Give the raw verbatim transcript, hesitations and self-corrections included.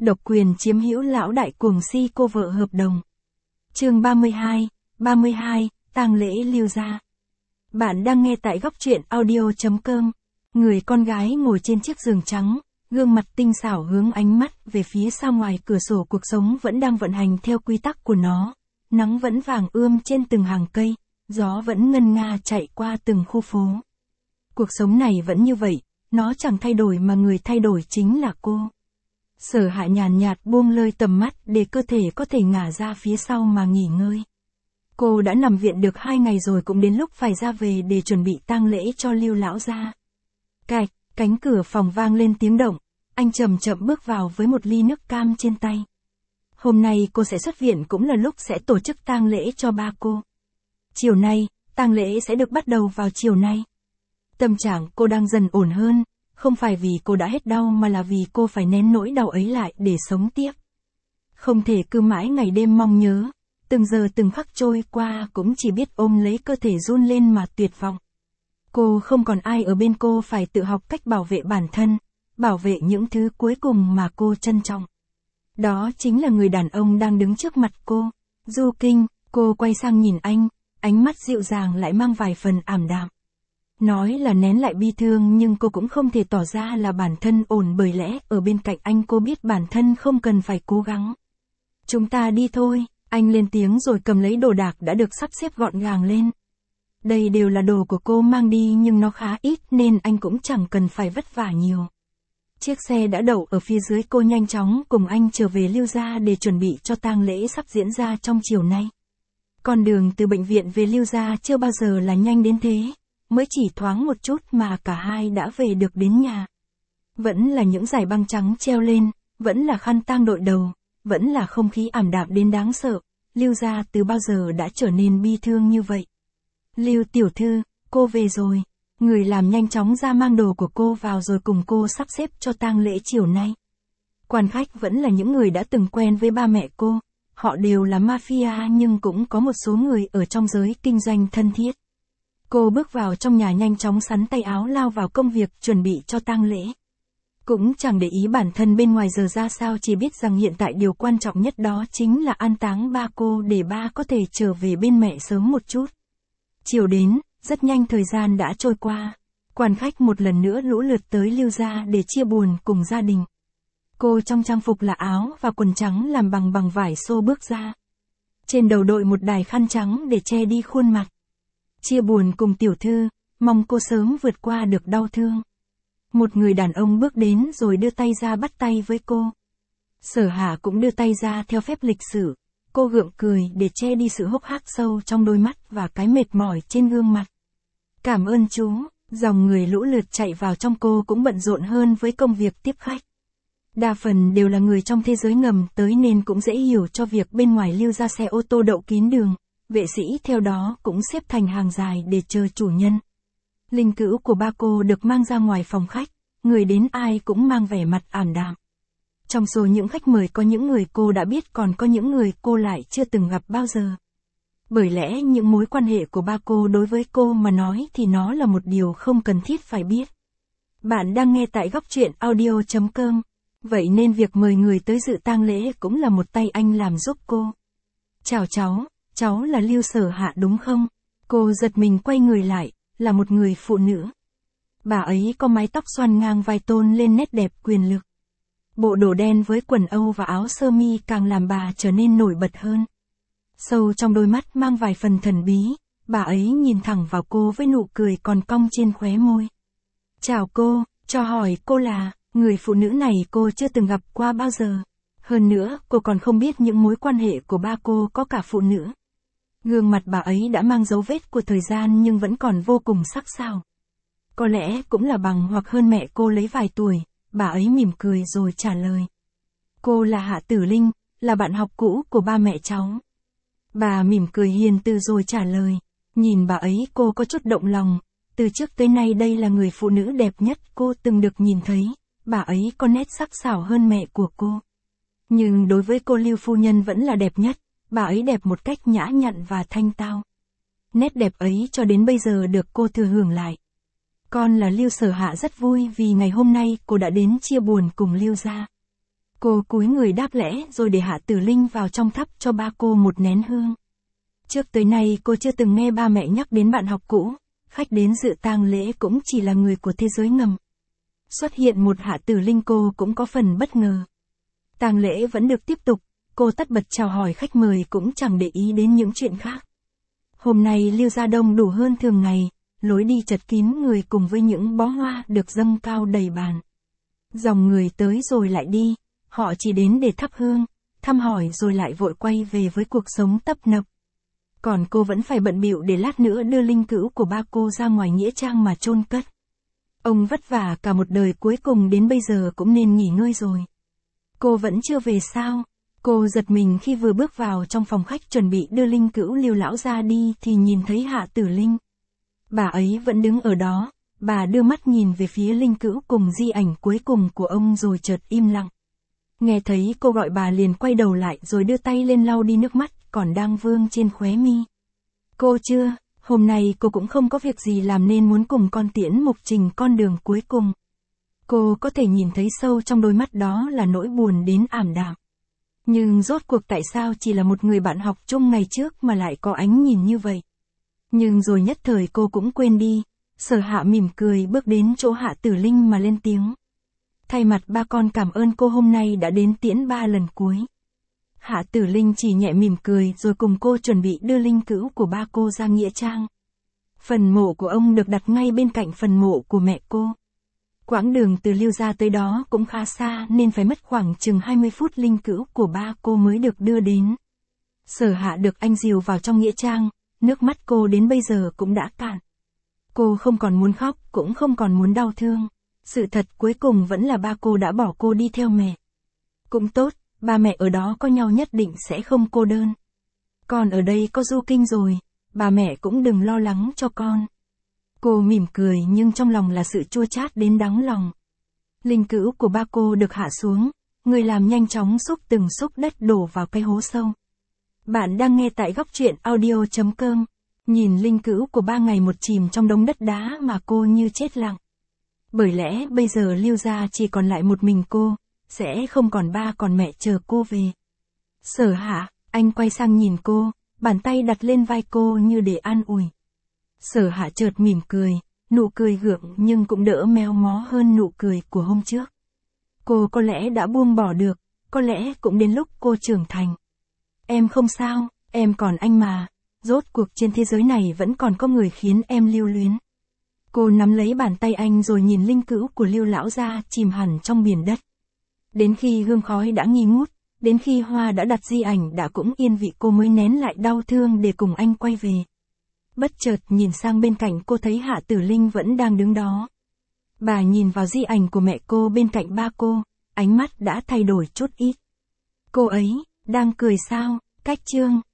độc quyền chiếm hữu lão đại cuồng si cô vợ hợp đồng. Chương ba mươi hai, ba mươi hai, tang lễ Lưu gia. Bạn đang nghe tại góc truyện audio chấm com. Người con gái ngồi trên chiếc giường trắng, gương mặt tinh xảo hướng ánh mắt về phía xa ngoài cửa sổ. Cuộc sống vẫn đang vận hành theo quy tắc của nó. Nắng vẫn vàng ươm trên từng hàng cây, gió vẫn ngân nga chạy qua từng khu phố. Cuộc sống này vẫn như vậy, nó chẳng thay đổi mà người thay đổi chính là cô. Sở Hạ nhàn nhạt buông lơi tầm mắt để cơ thể có thể ngả ra phía sau mà nghỉ ngơi. Cô đã nằm viện được hai ngày rồi, cũng đến lúc phải ra về để chuẩn bị tang lễ cho Lưu lão gia. Cạch, cánh cửa phòng vang lên tiếng động, anh chậm chậm bước vào với một ly nước cam trên tay. Hôm nay cô sẽ xuất viện, cũng là lúc sẽ tổ chức tang lễ cho ba cô. Chiều nay, tang lễ sẽ được bắt đầu vào chiều nay. Tâm trạng cô đang dần ổn hơn, không phải vì cô đã hết đau mà là vì cô phải nén nỗi đau ấy lại để sống tiếp. Không thể cứ mãi ngày đêm mong nhớ, từng giờ từng khắc trôi qua cũng chỉ biết ôm lấy cơ thể run lên mà tuyệt vọng. Cô không còn ai ở bên cô, phải tự học cách bảo vệ bản thân, bảo vệ những thứ cuối cùng mà cô trân trọng. Đó chính là người đàn ông đang đứng trước mặt cô, Du Kinh. Cô quay sang nhìn anh, ánh mắt dịu dàng lại mang vài phần ảm đạm. Nói là nén lại bi thương nhưng cô cũng không thể tỏ ra là bản thân ổn, bởi lẽ ở bên cạnh anh cô biết bản thân không cần phải cố gắng. Chúng ta đi thôi, anh lên tiếng rồi cầm lấy đồ đạc đã được sắp xếp gọn gàng lên. Đây đều là đồ của cô mang đi nhưng nó khá ít nên anh cũng chẳng cần phải vất vả nhiều. Chiếc xe đã đậu ở phía dưới, cô nhanh chóng cùng anh trở về Lưu gia để chuẩn bị cho tang lễ sắp diễn ra trong chiều nay. Con đường từ bệnh viện về Lưu gia chưa bao giờ là nhanh đến thế. Mới chỉ thoáng một chút mà cả hai đã về được đến nhà. Vẫn là những dải băng trắng treo lên, vẫn là khăn tang đội đầu, vẫn là không khí ảm đạm đến đáng sợ. Lưu gia từ bao giờ đã trở nên bi thương như vậy. Lưu tiểu thư, cô về rồi. Người làm nhanh chóng ra mang đồ của cô vào rồi cùng cô sắp xếp cho tang lễ chiều nay. Quan khách vẫn là những người đã từng quen với ba mẹ cô. Họ đều là mafia nhưng cũng có một số người ở trong giới kinh doanh thân thiết. Cô bước vào trong nhà nhanh chóng sắn tay áo lao vào công việc chuẩn bị cho tang lễ. Cũng chẳng để ý bản thân bên ngoài giờ ra sao, chỉ biết rằng hiện tại điều quan trọng nhất đó chính là an táng ba cô để ba có thể trở về bên mẹ sớm một chút. Chiều đến, rất nhanh thời gian đã trôi qua. Quan khách một lần nữa lũ lượt tới Lưu gia để chia buồn cùng gia đình. Cô trong trang phục là áo và quần trắng làm bằng bằng vải xô bước ra. Trên đầu đội một đài khăn trắng để che đi khuôn mặt. Chia buồn cùng tiểu thư, mong cô sớm vượt qua được đau thương. Một người đàn ông bước đến rồi đưa tay ra bắt tay với cô. Sở Hạ cũng đưa tay ra theo phép lịch sử. Cô gượng cười để che đi sự hốc hác sâu trong đôi mắt và cái mệt mỏi trên gương mặt. Cảm ơn chú. Dòng người lũ lượt chạy vào trong, cô cũng bận rộn hơn với công việc tiếp khách. Đa phần đều là người trong thế giới ngầm tới nên cũng dễ hiểu cho việc bên ngoài Lưu gia xe ô tô đậu kín đường. Vệ sĩ theo đó cũng xếp thành hàng dài để chờ chủ nhân. Linh cữu của ba cô được mang ra ngoài phòng khách, người đến ai cũng mang vẻ mặt ảm đạm. Trong số những khách mời có những người cô đã biết, còn có những người cô lại chưa từng gặp bao giờ. Bởi lẽ những mối quan hệ của ba cô đối với cô mà nói thì nó là một điều không cần thiết phải biết. Bạn đang nghe tại góc truyện audio chấm com, vậy nên việc mời người tới dự tang lễ cũng là một tay anh làm giúp cô. Chào cháu. Cháu là Lưu Sở Hạ đúng không? Cô giật mình quay người lại, là một người phụ nữ. Bà ấy có mái tóc xoăn ngang vai tôn lên nét đẹp quyền lực. Bộ đồ đen với quần âu và áo sơ mi càng làm bà trở nên nổi bật hơn. Sâu trong đôi mắt mang vài phần thần bí, bà ấy nhìn thẳng vào cô với nụ cười còn cong trên khóe môi. Chào cô, cho hỏi cô là, người phụ nữ này cô chưa từng gặp qua bao giờ. Hơn nữa, cô còn không biết những mối quan hệ của ba cô có cả phụ nữ. Gương mặt bà ấy đã mang dấu vết của thời gian nhưng vẫn còn vô cùng sắc sảo. Có lẽ cũng là bằng hoặc hơn mẹ cô lấy vài tuổi, bà ấy mỉm cười rồi trả lời. Cô là Hạ Tử Linh, là bạn học cũ của ba mẹ cháu. Bà mỉm cười hiền từ rồi trả lời. Nhìn bà ấy cô có chút động lòng, từ trước tới nay đây là người phụ nữ đẹp nhất cô từng được nhìn thấy, bà ấy có nét sắc sảo hơn mẹ của cô. Nhưng đối với cô Lưu phu nhân vẫn là đẹp nhất. Bà ấy đẹp một cách nhã nhặn và thanh tao. Nét đẹp ấy cho đến bây giờ được cô thừa hưởng lại. Con là Lưu Sở Hạ rất vui vì ngày hôm nay cô đã đến chia buồn cùng Lưu gia. Cô cúi người đáp lễ rồi để Hạ Tử Linh vào trong thắp cho ba cô một nén hương. Trước tới nay cô chưa từng nghe ba mẹ nhắc đến bạn học cũ, khách đến dự tang lễ cũng chỉ là người của thế giới ngầm. Xuất hiện một Hạ Tử Linh cô cũng có phần bất ngờ. Tang lễ vẫn được tiếp tục, cô tất bật chào hỏi khách mời cũng chẳng để ý đến những chuyện khác. Hôm nay Lưu gia đông đủ hơn thường ngày, lối đi chật kín người cùng với những bó hoa được dâng cao đầy bàn. Dòng người tới rồi lại đi, họ chỉ đến để thắp hương, thăm hỏi rồi lại vội quay về với cuộc sống tấp nập. Còn cô vẫn phải bận bịu để lát nữa đưa linh cữu của ba cô ra ngoài nghĩa trang mà chôn cất. Ông vất vả cả một đời cuối cùng đến bây giờ cũng nên nghỉ ngơi rồi. Cô vẫn chưa về sao? Cô giật mình khi vừa bước vào trong phòng khách chuẩn bị đưa linh cữu Lưu lão ra đi thì nhìn thấy Hạ Tử Linh. Bà ấy vẫn đứng ở đó, bà đưa mắt nhìn về phía linh cữu cùng di ảnh cuối cùng của ông rồi chợt im lặng. Nghe thấy cô gọi bà liền quay đầu lại rồi đưa tay lên lau đi nước mắt còn đang vương trên khóe mi. Cô chưa, hôm nay cô cũng không có việc gì làm nên muốn cùng con tiễn mục trình con đường cuối cùng. Cô có thể nhìn thấy sâu trong đôi mắt đó là nỗi buồn đến ảm đạm. Nhưng rốt cuộc tại sao chỉ là một người bạn học chung ngày trước mà lại có ánh nhìn như vậy? Nhưng rồi nhất thời cô cũng quên đi, Sở Hạ mỉm cười bước đến chỗ Hạ Tử Linh mà lên tiếng. Thay mặt ba con cảm ơn cô hôm nay đã đến tiễn ba lần cuối. Hạ Tử Linh chỉ nhẹ mỉm cười rồi cùng cô chuẩn bị đưa linh cữu của ba cô ra nghĩa trang. Phần mộ của ông được đặt ngay bên cạnh phần mộ của mẹ cô. Quãng đường từ Lưu gia tới đó cũng khá xa nên phải mất khoảng chừng hai mươi phút linh cữu của ba cô mới được đưa đến. Sở Hạ được anh dìu vào trong nghĩa trang, nước mắt cô đến bây giờ cũng đã cạn. Cô không còn muốn khóc, cũng không còn muốn đau thương. Sự thật cuối cùng vẫn là ba cô đã bỏ cô đi theo mẹ. Cũng tốt, ba mẹ ở đó có nhau nhất định sẽ không cô đơn. Con ở đây có Du Kinh rồi, bà mẹ cũng đừng lo lắng cho con. Cô mỉm cười nhưng trong lòng là sự chua chát đến đắng lòng. Linh cữu của ba cô được hạ xuống, người làm nhanh chóng xúc từng xúc đất đổ vào cái hố sâu. Bạn đang nghe tại góc truyện audio chấm com. Nhìn linh cữu của ba ngày một chìm trong đống đất đá mà cô như chết lặng. Bởi lẽ bây giờ Lưu gia chỉ còn lại một mình cô, sẽ không còn ba còn mẹ chờ cô về. Sở Hạ, anh quay sang nhìn cô, bàn tay đặt lên vai cô như để an ủi. Sở Hạ chợt mỉm cười, nụ cười gượng nhưng cũng đỡ méo mó hơn nụ cười của hôm trước. Cô có lẽ đã buông bỏ được, có lẽ cũng đến lúc cô trưởng thành. Em không sao, em còn anh mà, rốt cuộc trên thế giới này vẫn còn có người khiến em lưu luyến. Cô nắm lấy bàn tay anh rồi nhìn linh cữu của Lưu lão gia chìm hẳn trong biển đất. Đến khi hương khói đã nghi ngút, đến khi hoa đã đặt di ảnh đã cũng yên vị cô mới nén lại đau thương để cùng anh quay về. Bất chợt nhìn sang bên cạnh cô thấy Hạ Tử Linh vẫn đang đứng đó. Bà nhìn vào di ảnh của mẹ cô bên cạnh ba cô, ánh mắt đã thay đổi chút ít. Cô ấy, đang cười sao, cách chương.